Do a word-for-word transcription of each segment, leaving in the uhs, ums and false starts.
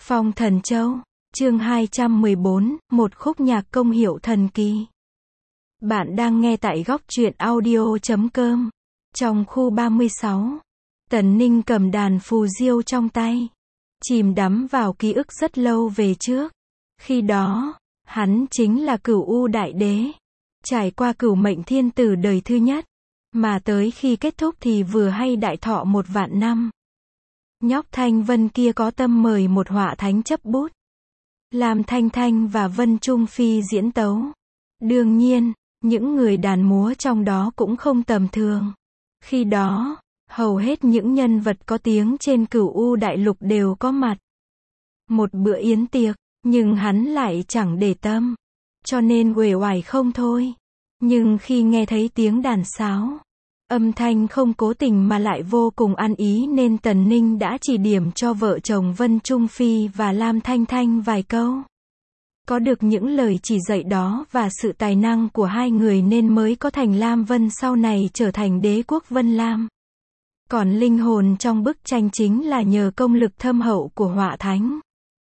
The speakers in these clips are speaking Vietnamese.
Phong Thần Châu, chương hai trăm mười bốn, một khúc nhạc công hiệu thần kỳ. Bạn đang nghe tại góc truyện audio chấm com. Trong khu ba mươi sáu, Tần Ninh cầm đàn phù diêu trong tay, chìm đắm vào ký ức rất lâu về trước. Khi đó, hắn chính là Cửu U Đại Đế, trải qua cửu mệnh thiên tử đời thứ nhất, mà tới khi kết thúc thì vừa hay đại thọ một vạn năm. Nhóc Thanh Vân kia có tâm mời một họa thánh chấp bút, làm Thanh Thanh và Vân Trung Phi diễn tấu. Đương nhiên, những người đàn múa trong đó cũng không tầm thường. Khi đó, hầu hết những nhân vật có tiếng trên Cửu U Đại Lục đều có mặt. Một bữa yến tiệc, nhưng hắn lại chẳng để tâm, cho nên uể oải không thôi. Nhưng khi nghe thấy tiếng đàn sáo, âm thanh không cố tình mà lại vô cùng ăn ý nên Tần Ninh đã chỉ điểm cho vợ chồng Vân Trung Phi và Lam Thanh Thanh vài câu. Có được những lời chỉ dạy đó và sự tài năng của hai người nên mới có thành Lam Vân sau này trở thành đế quốc Vân Lam. Còn linh hồn trong bức tranh chính là nhờ công lực thâm hậu của họa thánh.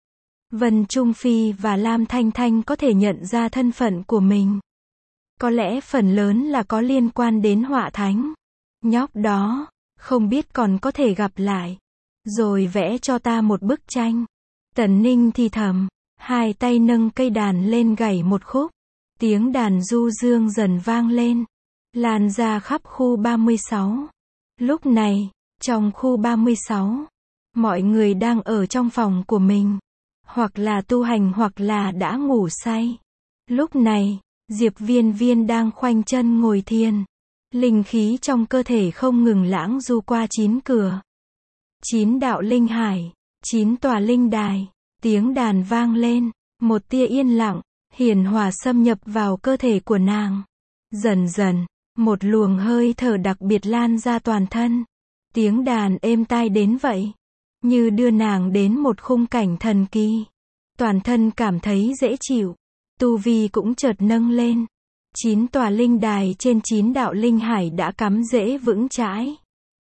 Vân Trung Phi và Lam Thanh Thanh có thể nhận ra thân phận của mình. Có lẽ phần lớn là có liên quan đến họa thánh. Nhóc đó, không biết còn có thể gặp lại. Rồi vẽ cho ta một bức tranh. Tần Ninh thì thầm, hai tay nâng cây đàn lên gảy một khúc. Tiếng đàn du dương dần vang lên, lan ra khắp khu ba mươi sáu. Lúc này, trong khu ba mươi sáu, mọi người đang ở trong phòng của mình, hoặc là tu hành hoặc là đã ngủ say. Lúc này, Diệp Viên Viên đang khoanh chân ngồi thiền. Linh khí trong cơ thể không ngừng lãng du qua chín cửa, chín đạo linh hải, chín tòa linh đài. Tiếng đàn vang lên, một tia yên lặng, hiền hòa xâm nhập vào cơ thể của nàng. Dần dần, một luồng hơi thở đặc biệt lan ra toàn thân. Tiếng đàn êm tai đến vậy, như đưa nàng đến một khung cảnh thần kỳ. Toàn thân cảm thấy dễ chịu, tu vi cũng chợt nâng lên. Chín tòa linh đài trên chín đạo linh hải đã cắm rễ vững chãi.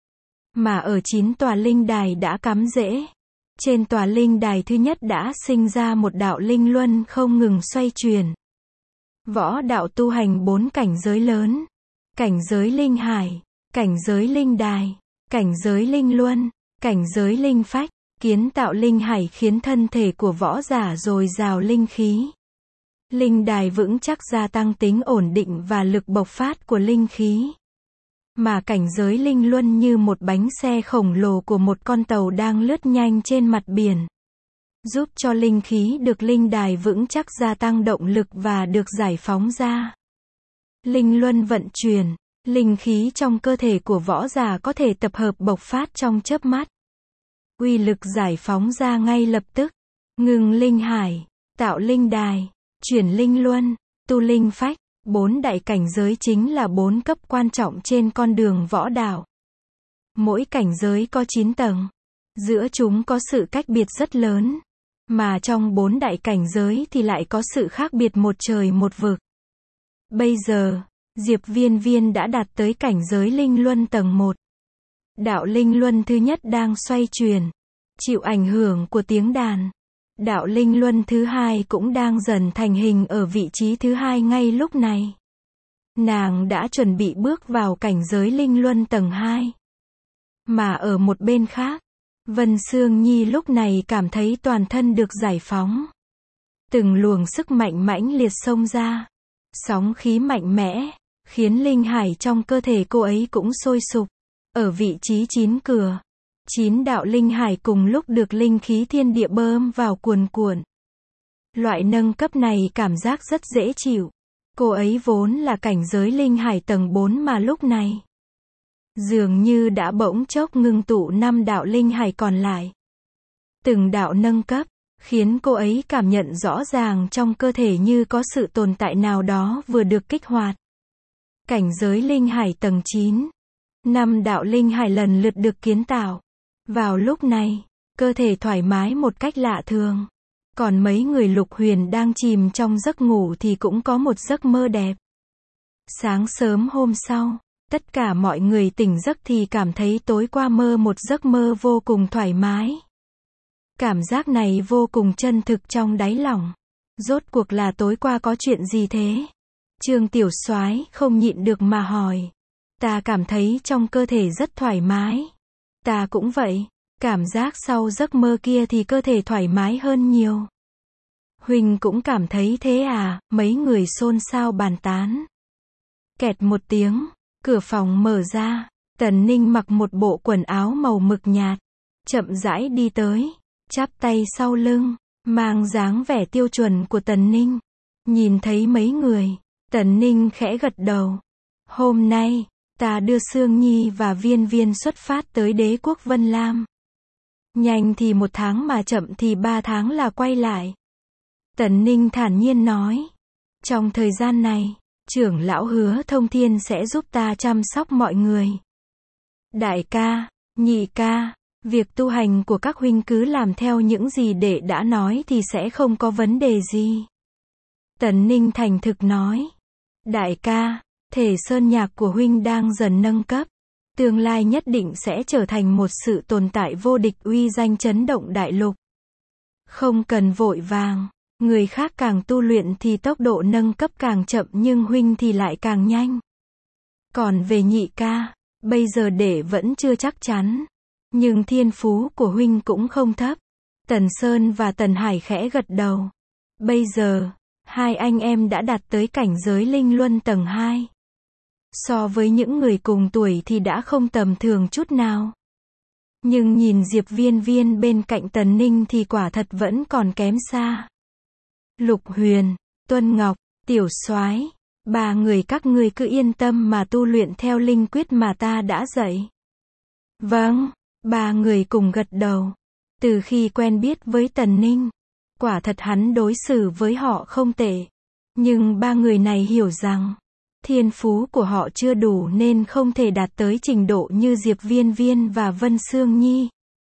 Mà ở chín tòa linh đài đã cắm rễ, trên tòa linh đài thứ nhất đã sinh ra một đạo linh luân không ngừng xoay chuyển. Võ đạo tu hành bốn cảnh giới lớn: cảnh giới linh hải, cảnh giới linh đài, cảnh giới linh luân, cảnh giới linh phách. Kiến tạo linh hải khiến thân thể của võ giả dồi dào linh khí. Linh đài vững chắc gia tăng tính ổn định và lực bộc phát của linh khí. Mà cảnh giới linh luân như một bánh xe khổng lồ của một con tàu đang lướt nhanh trên mặt biển, giúp cho linh khí được linh đài vững chắc gia tăng động lực và được giải phóng ra. Linh luân vận chuyển, linh khí trong cơ thể của võ giả có thể tập hợp bộc phát trong chớp mắt. Uy lực giải phóng ra ngay lập tức. Ngừng linh hải, tạo linh đài, chuyển linh luân, tu linh phách. Bốn đại cảnh giới chính là bốn cấp quan trọng trên con đường võ đạo. Mỗi cảnh giới có chín tầng. Giữa chúng có sự cách biệt rất lớn. Mà trong bốn đại cảnh giới thì lại có sự khác biệt một trời một vực. Bây giờ, Diệp Viên Viên đã đạt tới cảnh giới linh luân tầng một. Đạo linh luân thứ nhất đang xoay chuyển, chịu ảnh hưởng của tiếng đàn. Đạo linh luân thứ hai cũng đang dần thành hình ở vị trí thứ hai ngay lúc này. Nàng đã chuẩn bị bước vào cảnh giới linh luân tầng hai. Mà ở một bên khác, Vân Sương Nhi lúc này cảm thấy toàn thân được giải phóng. Từng luồng sức mạnh mãnh liệt xông ra. Sóng khí mạnh mẽ, khiến linh hải trong cơ thể cô ấy cũng sôi sục. Ở vị trí chín cửa, chín đạo linh hải cùng lúc được linh khí thiên địa bơm vào cuồn cuộn. Loại nâng cấp này cảm giác rất dễ chịu. Cô ấy vốn là cảnh giới linh hải tầng bốn mà lúc này dường như đã bỗng chốc ngưng tụ năm đạo linh hải còn lại. Từng đạo nâng cấp, khiến cô ấy cảm nhận rõ ràng trong cơ thể như có sự tồn tại nào đó vừa được kích hoạt. Cảnh giới linh hải tầng chín. Năm đạo linh hải lần lượt được kiến tạo. Vào lúc này, cơ thể thoải mái một cách lạ thường. Còn mấy người Lục Huyền đang chìm trong giấc ngủ thì cũng có một giấc mơ đẹp. Sáng sớm hôm sau, tất cả mọi người tỉnh giấc thì cảm thấy tối qua mơ một giấc mơ vô cùng thoải mái. Cảm giác này vô cùng chân thực trong đáy lòng. Rốt cuộc là tối qua có chuyện gì thế? Trương Tiểu Soái không nhịn được mà hỏi. Ta cảm thấy trong cơ thể rất thoải mái. Ta cũng vậy. Cảm giác sau giấc mơ kia thì cơ thể thoải mái hơn nhiều. Huynh cũng cảm thấy thế à? Mấy người xôn xao bàn tán. Kẹt một tiếng, cửa phòng mở ra. Tần Ninh mặc một bộ quần áo màu mực nhạt, chậm rãi đi tới, chắp tay sau lưng, mang dáng vẻ tiêu chuẩn của Tần Ninh. Nhìn thấy mấy người, Tần Ninh khẽ gật đầu. Hôm nay, ta đưa Sương Nhi và Viên Viên xuất phát tới đế quốc Vân Lam. Nhanh thì một tháng mà chậm thì ba tháng là quay lại. Tần Ninh thản nhiên nói. Trong thời gian này, trưởng lão Hứa Thông Thiên sẽ giúp ta chăm sóc mọi người. Đại ca, nhị ca, việc tu hành của các huynh cứ làm theo những gì đệ đã nói thì sẽ không có vấn đề gì. Tần Ninh thành thực nói. Đại ca, thể sơn nhạc của huynh đang dần nâng cấp. Tương lai nhất định sẽ trở thành một sự tồn tại vô địch uy danh chấn động đại lục. Không cần vội vàng, người khác càng tu luyện thì tốc độ nâng cấp càng chậm nhưng huynh thì lại càng nhanh. Còn về nhị ca, bây giờ đệ vẫn chưa chắc chắn. Nhưng thiên phú của huynh cũng không thấp. Tần Sơn và Tần Hải khẽ gật đầu. Bây giờ, hai anh em đã đạt tới cảnh giới linh luân tầng hai. So với những người cùng tuổi thì đã không tầm thường chút nào. Nhưng nhìn Diệp Viên Viên bên cạnh Tần Ninh thì quả thật vẫn còn kém xa. Lục Huyền, Tuân Ngọc, Tiểu Soái, ba người các ngươi cứ yên tâm mà tu luyện theo linh quyết mà ta đã dạy. Vâng, ba người cùng gật đầu. Từ khi quen biết với Tần Ninh, quả thật hắn đối xử với họ không tệ. Nhưng ba người này hiểu rằng, thiên phú của họ chưa đủ nên không thể đạt tới trình độ như Diệp Viên Viên và Vân Sương Nhi.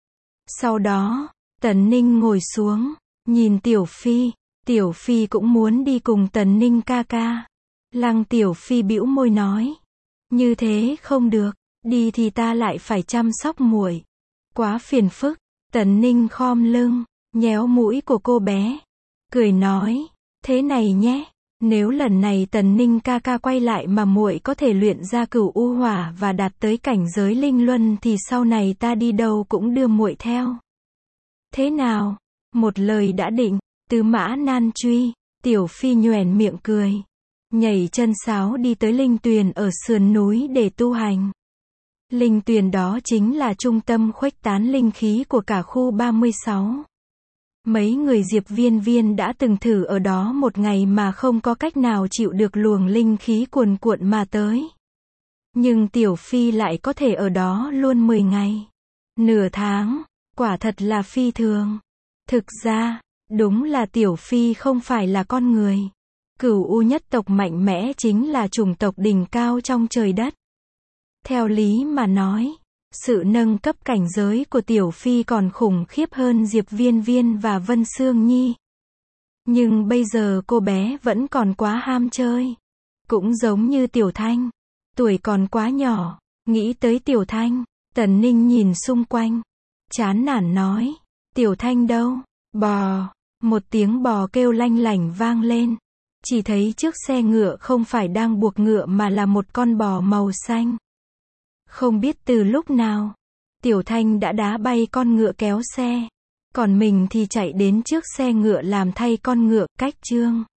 Sau đó, Tần Ninh ngồi xuống, nhìn Tiểu Phi. Tiểu Phi cũng muốn đi cùng Tần Ninh ca ca. Lăng Tiểu Phi bĩu môi nói. Như thế không được, đi thì ta lại phải chăm sóc muội. Quá phiền phức. Tần Ninh khom lưng, nhéo mũi của cô bé. Cười nói, thế này nhé. Nếu lần này Tần Ninh ca ca quay lại mà muội có thể luyện ra Cửu U Hỏa và đạt tới cảnh giới linh luân thì sau này ta đi đâu cũng đưa muội theo. Thế nào? Một lời đã định. Tứ Mã Nan Truy. Tiểu Phi nhoẻn miệng cười, nhảy chân sáo đi tới linh tuyền ở sườn núi để tu hành. Linh tuyền đó chính là trung tâm khuếch tán linh khí của cả khu ba mươi sáu. Mấy người Diệp Viên Viên đã từng thử ở đó một ngày mà không có cách nào chịu được luồng linh khí cuồn cuộn mà tới. Nhưng Tiểu Phi lại có thể ở đó luôn mười ngày, nửa tháng, quả thật là phi thường. Thực ra, đúng là Tiểu Phi không phải là con người. Cửu U nhất tộc mạnh mẽ chính là chủng tộc đỉnh cao trong trời đất. Theo lý mà nói, sự nâng cấp cảnh giới của Tiểu Phi còn khủng khiếp hơn Diệp Viên Viên và Vân Sương Nhi. Nhưng bây giờ cô bé vẫn còn quá ham chơi. Cũng giống như Tiểu Thanh, tuổi còn quá nhỏ. Nghĩ tới Tiểu Thanh, Tần Ninh nhìn xung quanh, chán nản nói, Tiểu Thanh đâu? Bò. Một tiếng bò kêu lanh lảnh vang lên. Chỉ thấy trước xe ngựa không phải đang buộc ngựa mà là một con bò màu xanh. Không biết từ lúc nào, Tiểu Thanh đã đá bay con ngựa kéo xe. Còn mình thì chạy đến trước xe ngựa làm thay con ngựa, cách chương.